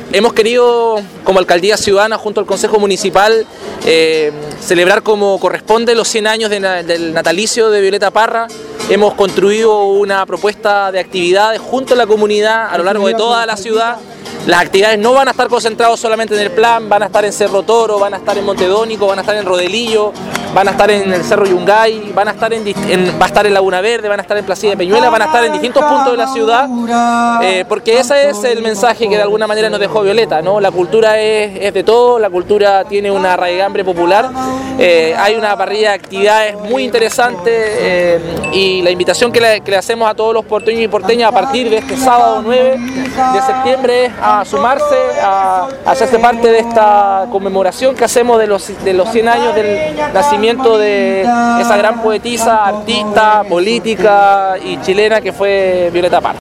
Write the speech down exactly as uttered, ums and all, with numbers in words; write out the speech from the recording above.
hemos querido, como Alcaldía Ciudadana, junto al Consejo Municipal, eh, celebrar como corresponde los cien años de na, del natalicio de Violeta Parra. Hemos construido una propuesta de actividades junto a la comunidad a lo largo de toda la ciudad. Las actividades no van a estar concentradas solamente en el Plan, van a estar en Cerro Toro, van a estar en Montedónico, van a estar en Rodelillo, van a estar en el Cerro Yungay, van a estar en, en, va a estar en Laguna Verde, van a estar en Placilla de Peñuela, van a estar en distintos puntos de la ciudad, eh, porque ese es el mensaje que de alguna manera nos dejó Violeta, ¿no? La cultura es, es de todo, la cultura tiene una raigambre popular, eh, hay una parrilla de actividades muy interesante eh, y la invitación que le, que le hacemos a todos los porteños y porteñas a partir de este sábado nueve de septiembre es a sumarse, a, a hacerse parte de esta conmemoración que hacemos de los, de los cien años del nacimiento de esa gran poetisa, artista, política y chilena que fue Violeta Parra.